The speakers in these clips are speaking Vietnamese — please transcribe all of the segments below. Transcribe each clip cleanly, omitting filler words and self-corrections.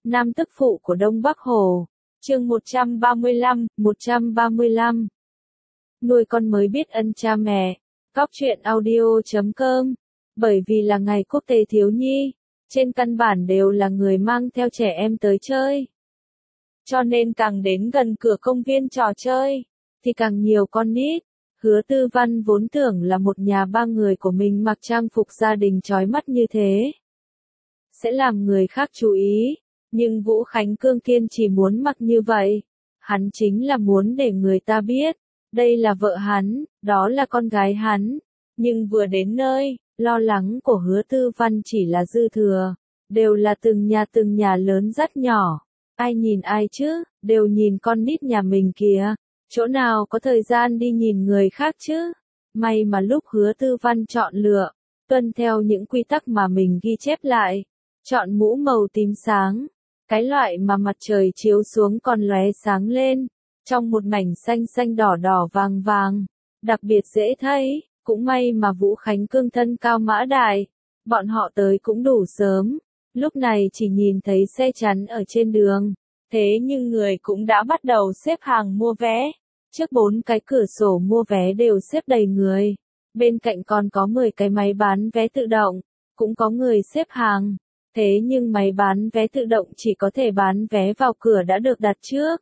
Nam tức phụ của Đông Bắc Hồ. Chương 135, 135. Nuôi con mới biết ân cha mẹ. Góc truyện audio.com. Bởi vì là ngày quốc tế thiếu nhi, trên căn bản đều là người mang theo trẻ em tới chơi. Cho nên càng đến gần cửa công viên trò chơi, thì càng nhiều con nít. Hứa Tư Văn vốn tưởng là một nhà ba người của mình mặc trang phục gia đình chói mắt như thế sẽ làm người khác chú ý, nhưng Vũ Khánh Cương kiên chỉ muốn mặc như vậy. Hắn chính là muốn để người ta biết, đây là vợ hắn, đó là con gái hắn. Nhưng vừa đến nơi, lo lắng của Hứa Tư Văn chỉ là dư thừa, đều là từng nhà lớn dắt nhỏ. Ai nhìn ai chứ, đều nhìn con nít nhà mình kìa, chỗ nào có thời gian đi nhìn người khác chứ. May mà lúc Hứa Tư Văn chọn lựa, tuân theo những quy tắc mà mình ghi chép lại, chọn mũ màu tím sáng, cái loại mà mặt trời chiếu xuống còn lóe sáng lên, trong một mảnh xanh xanh đỏ đỏ vàng vàng, đặc biệt dễ thấy. Cũng may mà Vũ Khánh Cương thân cao mã đại, bọn họ tới cũng đủ sớm, lúc này chỉ nhìn thấy xe chắn ở trên đường, thế nhưng người cũng đã bắt đầu xếp hàng mua vé. Trước 4 cái cửa sổ mua vé đều xếp đầy người, bên cạnh còn có 10 cái máy bán vé tự động, cũng có người xếp hàng. Thế nhưng máy bán vé tự động chỉ có thể bán vé vào cửa đã được đặt trước.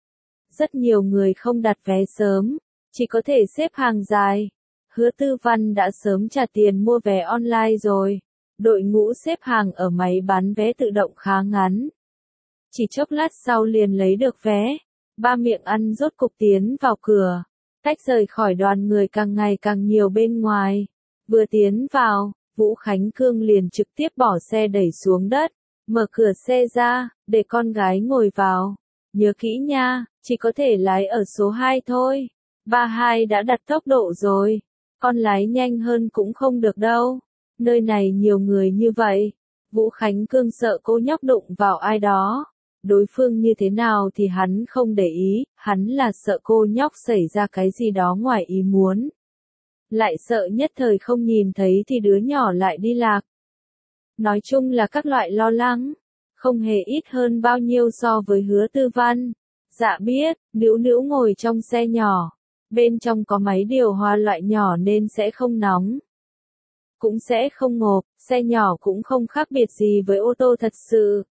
Rất nhiều người không đặt vé sớm, chỉ có thể xếp hàng dài. Hứa Tư Văn đã sớm trả tiền mua vé online rồi. Đội ngũ xếp hàng ở máy bán vé tự động khá ngắn. Chỉ chốc lát sau liền lấy được vé. Ba miệng ăn rốt cục tiến vào cửa. Tách rời khỏi đoàn người càng ngày càng nhiều bên ngoài. Vừa tiến vào, Vũ Khánh Cương liền trực tiếp bỏ xe đẩy xuống đất, mở cửa xe ra, để con gái ngồi vào. Nhớ kỹ nha, chỉ có thể lái ở số 2 thôi. 32 đã đặt tốc độ rồi, con lái nhanh hơn cũng không được đâu. Nơi này nhiều người như vậy. Vũ Khánh Cương sợ cô nhóc đụng vào ai đó. Đối phương như thế nào thì hắn không để ý, hắn là sợ cô nhóc xảy ra cái gì đó ngoài ý muốn. Lại sợ nhất thời không nhìn thấy thì đứa nhỏ lại đi lạc. Nói chung là các loại lo lắng, không hề ít hơn bao nhiêu so với Hứa Tư Văn. Dạ biết, Nữu Nữu ngồi trong xe nhỏ, bên trong có máy điều hòa loại nhỏ nên sẽ không nóng, cũng sẽ không ngộp, xe nhỏ cũng không khác biệt gì với ô tô thật sự.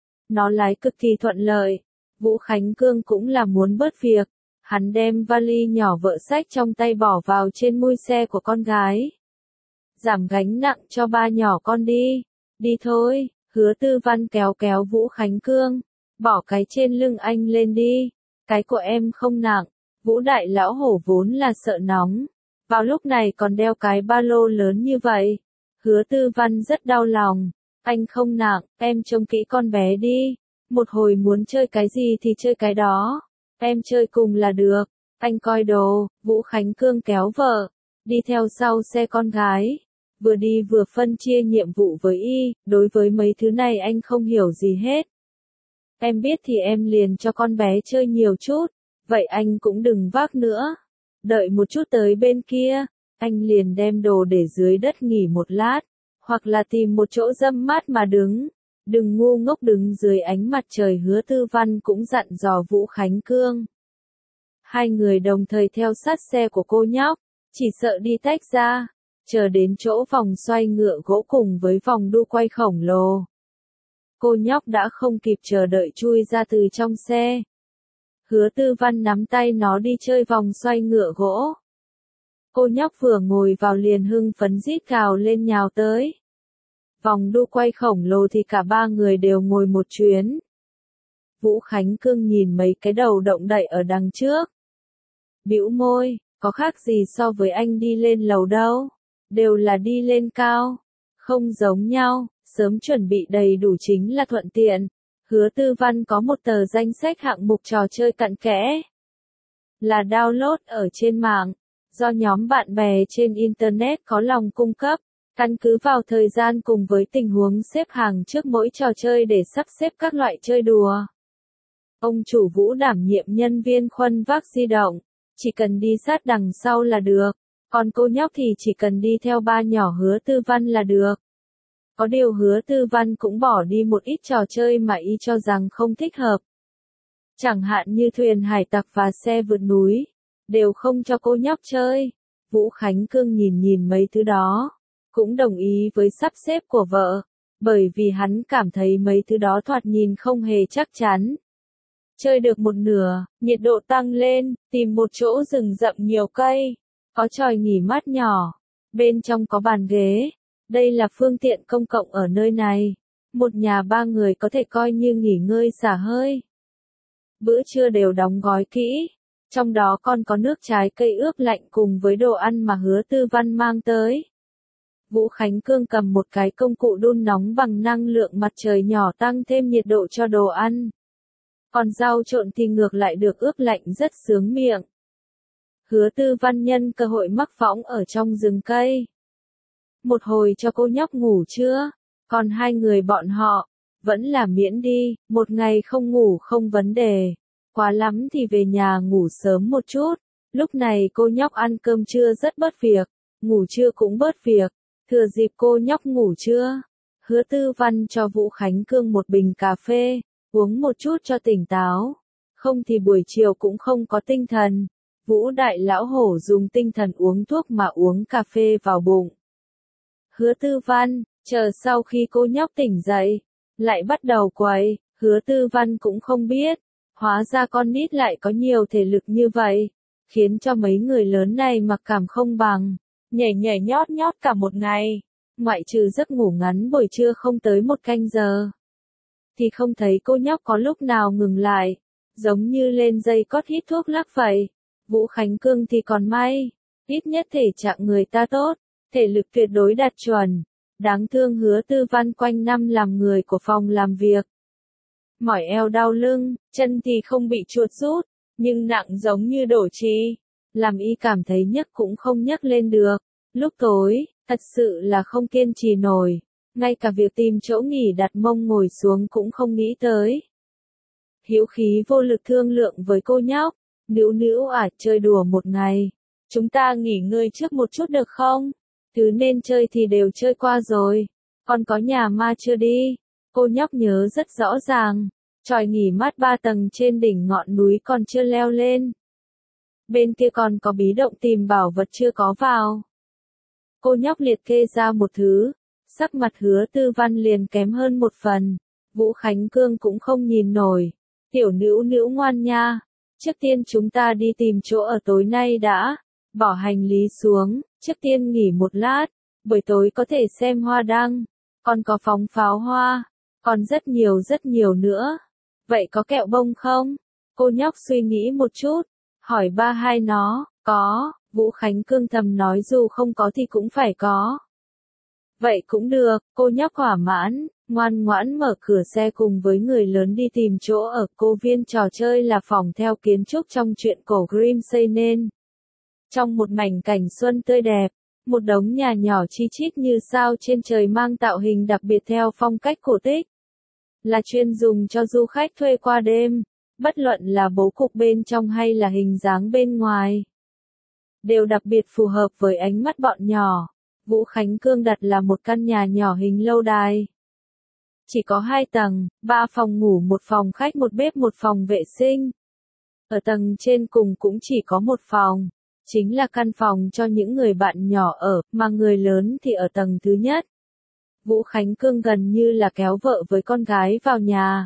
Nó lái cực kỳ thuận lợi. Vũ Khánh Cương cũng là muốn bớt việc. Hắn đem vali nhỏ vợ xách trong tay bỏ vào trên mui xe của con gái. Giảm gánh nặng cho ba nhỏ con đi. Đi thôi, Hứa Tư Văn kéo kéo Vũ Khánh Cương. Bỏ cái trên lưng anh lên đi. Cái của em không nặng. Vũ đại lão hổ vốn là sợ nóng. Vào lúc này còn đeo cái ba lô lớn như vậy. Hứa Tư Văn rất đau lòng. Anh không nặng, em trông kỹ con bé đi. Một hồi muốn chơi cái gì thì chơi cái đó. Em chơi cùng là được. Anh coi đồ. Vũ Khánh Cương kéo vợ, đi theo sau xe con gái. Vừa đi vừa phân chia nhiệm vụ với y. Đối với mấy thứ này anh không hiểu gì hết. Em biết thì em liền cho con bé chơi nhiều chút. Vậy anh cũng đừng vác nữa. Đợi một chút tới bên kia, anh liền đem đồ để dưới đất nghỉ một lát. Hoặc là tìm một chỗ râm mát mà đứng. Đừng ngu ngốc đứng dưới ánh mặt trời. Hứa Tư Văn cũng dặn dò Vũ Khánh Cương. Hai người đồng thời theo sát xe của cô nhóc, chỉ sợ đi tách ra, chờ đến chỗ vòng xoay ngựa gỗ cùng với vòng đu quay khổng lồ. Cô nhóc đã không kịp chờ đợi chui ra từ trong xe. Hứa Tư Văn nắm tay nó đi chơi vòng xoay ngựa gỗ. Cô nhóc vừa ngồi vào liền hưng phấn rít gào lên nhào tới. Vòng đu quay khổng lồ thì cả ba người đều ngồi một chuyến. Vũ Khánh Cương nhìn mấy cái đầu động đậy ở đằng trước. Bĩu môi, có khác gì so với anh đi lên lầu đâu. Đều là đi lên cao. Không giống nhau, sớm chuẩn bị đầy đủ chính là thuận tiện. Hứa Tư Văn có một tờ danh sách hạng mục trò chơi cặn kẽ. Là download ở trên mạng. Do nhóm bạn bè trên Internet có lòng cung cấp. Căn cứ vào thời gian cùng với tình huống xếp hàng trước mỗi trò chơi để sắp xếp các loại chơi đùa. Ông chủ Vũ đảm nhiệm nhân viên khuân vác di động, chỉ cần đi sát đằng sau là được, còn cô nhóc thì chỉ cần đi theo ba nhỏ Hứa Tư Văn là được. Có điều Hứa Tư Văn cũng bỏ đi một ít trò chơi mà y cho rằng không thích hợp. Chẳng hạn như thuyền hải tặc và xe vượt núi, đều không cho cô nhóc chơi. Vũ Khánh Cương nhìn nhìn mấy thứ đó, cũng đồng ý với sắp xếp của vợ, bởi vì hắn cảm thấy mấy thứ đó thoạt nhìn không hề chắc chắn. Chơi được một nửa, nhiệt độ tăng lên, tìm một chỗ rừng rậm nhiều cây, có chòi nghỉ mát nhỏ, bên trong có bàn ghế. Đây là phương tiện công cộng ở nơi này. Một nhà ba người có thể coi như nghỉ ngơi xả hơi. Bữa trưa đều đóng gói kỹ, trong đó còn có nước trái cây ướp lạnh cùng với đồ ăn mà Hứa Tư Văn mang tới. Vũ Khánh Cương cầm một cái công cụ đun nóng bằng năng lượng mặt trời nhỏ tăng thêm nhiệt độ cho đồ ăn. Còn rau trộn thì ngược lại được ướp lạnh rất sướng miệng. Hứa Tư Văn nhân cơ hội mắc võng ở trong rừng cây. Một hồi cho cô nhóc ngủ chưa? Còn hai người bọn họ, vẫn là miễn đi, một ngày không ngủ không vấn đề. Quá lắm thì về nhà ngủ sớm một chút. Lúc này cô nhóc ăn cơm trưa rất bớt việc, ngủ trưa cũng bớt việc. Thừa dịp cô nhóc ngủ trưa, Hứa Tư Văn cho Vũ Khánh Cương một bình cà phê, uống một chút cho tỉnh táo. Không thì buổi chiều cũng không có tinh thần. Vũ Đại Lão Hổ dùng tinh thần uống thuốc mà uống cà phê vào bụng. Hứa Tư Văn, chờ sau khi cô nhóc tỉnh dậy, lại bắt đầu quậy. Hứa Tư Văn cũng không biết, hóa ra con nít lại có nhiều thể lực như vậy, khiến cho mấy người lớn này mặc cảm không bằng, nhảy nhảy nhót nhót cả một ngày, ngoại trừ giấc ngủ ngắn buổi trưa không tới 1 canh giờ, thì không thấy cô nhóc có lúc nào ngừng lại, giống như lên dây cót hít thuốc lắc vậy. Vũ Khánh Cương thì còn may, ít nhất thể trạng người ta tốt, thể lực tuyệt đối đạt chuẩn. Đáng thương Hứa Tư Văn quanh năm làm người của phòng làm việc. Mỏi eo đau lưng, chân thì không bị chuột rút, nhưng nặng giống như đổ chì, làm y cảm thấy nhấc cũng không nhấc lên được. Lúc tối, thật sự là không kiên trì nổi, ngay cả việc tìm chỗ nghỉ đặt mông ngồi xuống cũng không nghĩ tới. Hữu khí vô lực thương lượng với cô nhóc, nữu nữu chơi đùa một ngày, chúng ta nghỉ ngơi trước một chút được không? Thứ nên chơi thì đều chơi qua rồi, còn có nhà ma chưa đi. Cô nhóc nhớ rất rõ ràng, chòi nghỉ mát 3 tầng trên đỉnh ngọn núi còn chưa leo lên. Bên kia còn có bí động tìm bảo vật chưa có vào. Cô nhóc liệt kê ra một thứ, sắc mặt Hứa Tư Văn liền kém hơn một phần. Vũ Khánh Cương cũng không nhìn nổi. Tiểu nữu nữu ngoan nha, trước tiên chúng ta đi tìm chỗ ở tối nay đã. Bỏ hành lý xuống, trước tiên nghỉ một lát, buổi tối có thể xem hoa đăng, còn có phóng pháo hoa, còn rất nhiều nữa. Vậy có kẹo bông không? Cô nhóc suy nghĩ một chút, hỏi ba hai nó, có. Vũ Khánh Cương thầm nói dù không có thì cũng phải có. Vậy cũng được, cô nhóc thỏa mãn, ngoan ngoãn mở cửa xe cùng với người lớn đi tìm chỗ ở. Cô viên trò chơi là phòng theo kiến trúc trong truyện cổ Grimm xây nên. Trong một mảnh cảnh xuân tươi đẹp, một đống nhà nhỏ chi chít như sao trên trời mang tạo hình đặc biệt theo phong cách cổ tích. Là chuyên dùng cho du khách thuê qua đêm, bất luận là bố cục bên trong hay là hình dáng bên ngoài. Đều đặc biệt phù hợp với ánh mắt bọn nhỏ. Vũ Khánh Cương đặt là một căn nhà nhỏ hình lâu đài. Chỉ có 2 tầng, 3 phòng ngủ, 1 phòng khách, 1 bếp, 1 phòng vệ sinh. Ở tầng trên cùng cũng chỉ có 1 phòng. Chính là căn phòng cho những người bạn nhỏ ở, mà người lớn thì ở tầng thứ nhất. Vũ Khánh Cương gần như là kéo vợ với con gái vào nhà.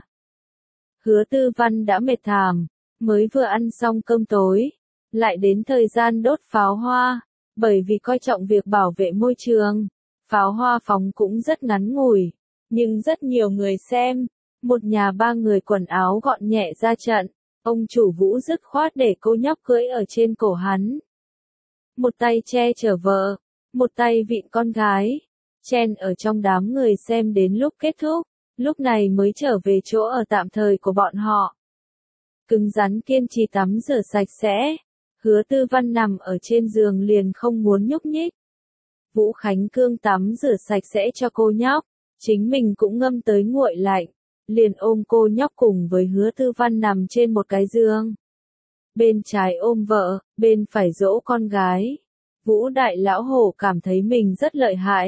Hứa Tư Văn đã mệt thảm, mới vừa ăn xong cơm tối, lại đến thời gian đốt pháo hoa, bởi vì coi trọng việc bảo vệ môi trường, pháo hoa phóng cũng rất ngắn ngủi, nhưng rất nhiều người xem. Một nhà 3 người quần áo gọn nhẹ ra trận, ông chủ Vũ dứt khoát để cô nhóc cưỡi ở trên cổ hắn. Một tay che chở vợ, một tay vịn con gái, chen ở trong đám người xem đến lúc kết thúc, lúc này mới trở về chỗ ở tạm thời của bọn họ. Cứng rắn kiên trì tắm rửa sạch sẽ, Hứa Tư Văn nằm ở trên giường liền không muốn nhúc nhích. Vũ Khánh Cương tắm rửa sạch sẽ cho cô nhóc, chính mình cũng ngâm tới nguội lạnh, liền ôm cô nhóc cùng với Hứa Tư Văn nằm trên một cái giường. Bên trái ôm vợ, bên phải dỗ con gái. Vũ Đại Lão Hổ cảm thấy mình rất lợi hại,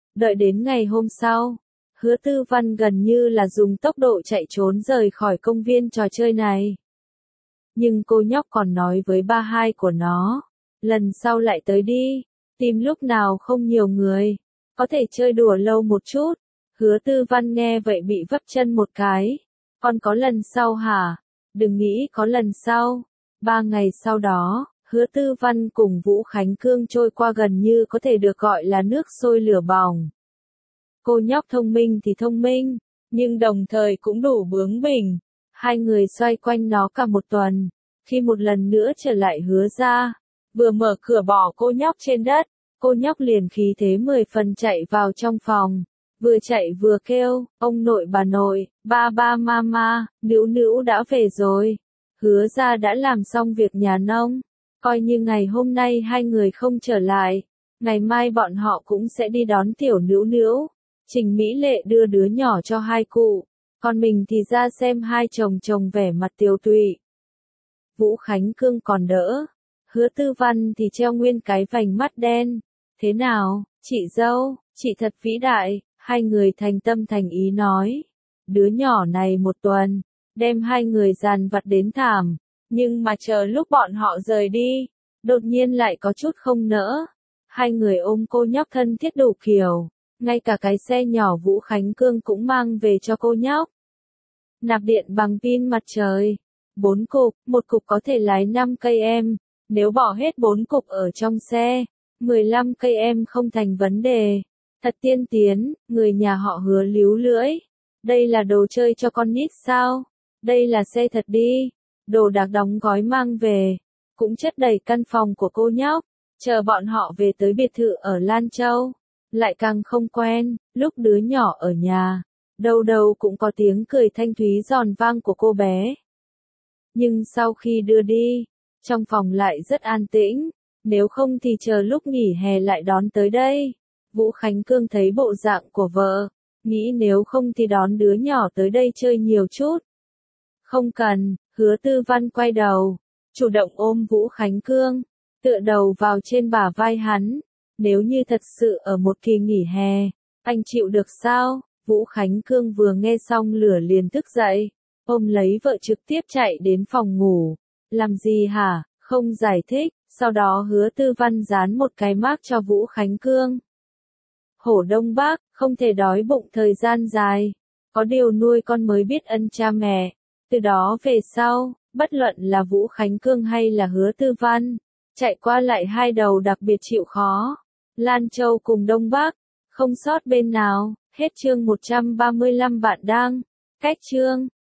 Đợi đến ngày hôm sau, Hứa Tư Văn gần như là dùng tốc độ chạy trốn rời khỏi công viên trò chơi này. Nhưng cô nhóc còn nói với ba hai của nó, lần sau lại tới đi, tìm lúc nào không nhiều người, có thể chơi đùa lâu một chút. Hứa Tư Văn nghe vậy bị vấp chân một cái. Còn có lần sau hả? Đừng nghĩ có lần sau. 3 ngày sau đó, Hứa Tư Văn cùng Vũ Khánh Cương trôi qua gần như có thể được gọi là nước sôi lửa bỏng. Cô nhóc thông minh thì thông minh, nhưng đồng thời cũng đủ bướng bỉnh. Hai người xoay quanh nó cả một tuần. Khi một lần nữa trở lại Hứa ra, vừa mở cửa bỏ cô nhóc trên đất, cô nhóc liền khí thế 10 phần chạy vào trong phòng. Vừa chạy vừa kêu, ông nội bà nội, ba ba mama, Nữu Nữu đã về rồi. Hứa ra đã làm xong việc nhà nông. Coi như ngày hôm nay hai người không trở lại, ngày mai bọn họ cũng sẽ đi đón tiểu Nữu Nữu. Trình Mỹ Lệ đưa đứa nhỏ cho hai cụ, còn mình thì ra xem hai chồng vẻ mặt tiều tụy. Vũ Khánh Cương còn đỡ, Hứa Tư Văn thì treo nguyên cái vành mắt đen. Thế nào, chị dâu, chị thật vĩ đại, hai người thành tâm thành ý nói. Đứa nhỏ này một tuần, đem hai người dàn vặt đến thảm, nhưng mà chờ lúc bọn họ rời đi, đột nhiên lại có chút không nỡ. Hai người ôm cô nhóc thân thiết đủ kiểu, ngay cả cái xe nhỏ Vũ Khánh Cương cũng mang về cho cô nhóc. Nạp điện bằng pin mặt trời, 4 cục, một cục có thể lái 5 cây em, nếu bỏ hết 4 cục ở trong xe, 15 cây em không thành vấn đề. Thật tiên tiến, người nhà họ Hứa líu lưỡi. Đây là đồ chơi cho con nít sao? Đây là xe thật đi. Đồ đạc đóng gói mang về, cũng chất đầy căn phòng của cô nhóc. Chờ bọn họ về tới biệt thự ở Lan Châu, lại càng không quen. Lúc đứa nhỏ ở nhà, đâu đâu cũng có tiếng cười thanh thúy giòn vang của cô bé. Nhưng sau khi đưa đi, trong phòng lại rất an tĩnh. Nếu không thì chờ lúc nghỉ hè lại đón tới đây. Vũ Khánh Cương thấy bộ dạng của vợ, nghĩ nếu không thì đón đứa nhỏ tới đây chơi nhiều chút. Không cần, Hứa Tư Văn quay đầu, chủ động ôm Vũ Khánh Cương, tựa đầu vào trên bả vai hắn. Nếu như thật sự ở một kỳ nghỉ hè, anh chịu được sao? Vũ Khánh Cương vừa nghe xong lửa liền thức dậy, ôm lấy vợ trực tiếp chạy đến phòng ngủ. Làm gì hả? Không giải thích. Sau đó Hứa Tư Văn dán một cái mác cho Vũ Khánh Cương. Hổ Đông Bắc, không thể đói bụng thời gian dài. Có điều nuôi con mới biết ân cha mẹ. Từ đó về sau, bất luận là Vũ Khánh Cương hay là Hứa Tư Văn, chạy qua lại hai đầu đặc biệt chịu khó. Lan Châu cùng Đông Bắc, không sót bên nào. Hết chương 135 bạn đang. Cách chương.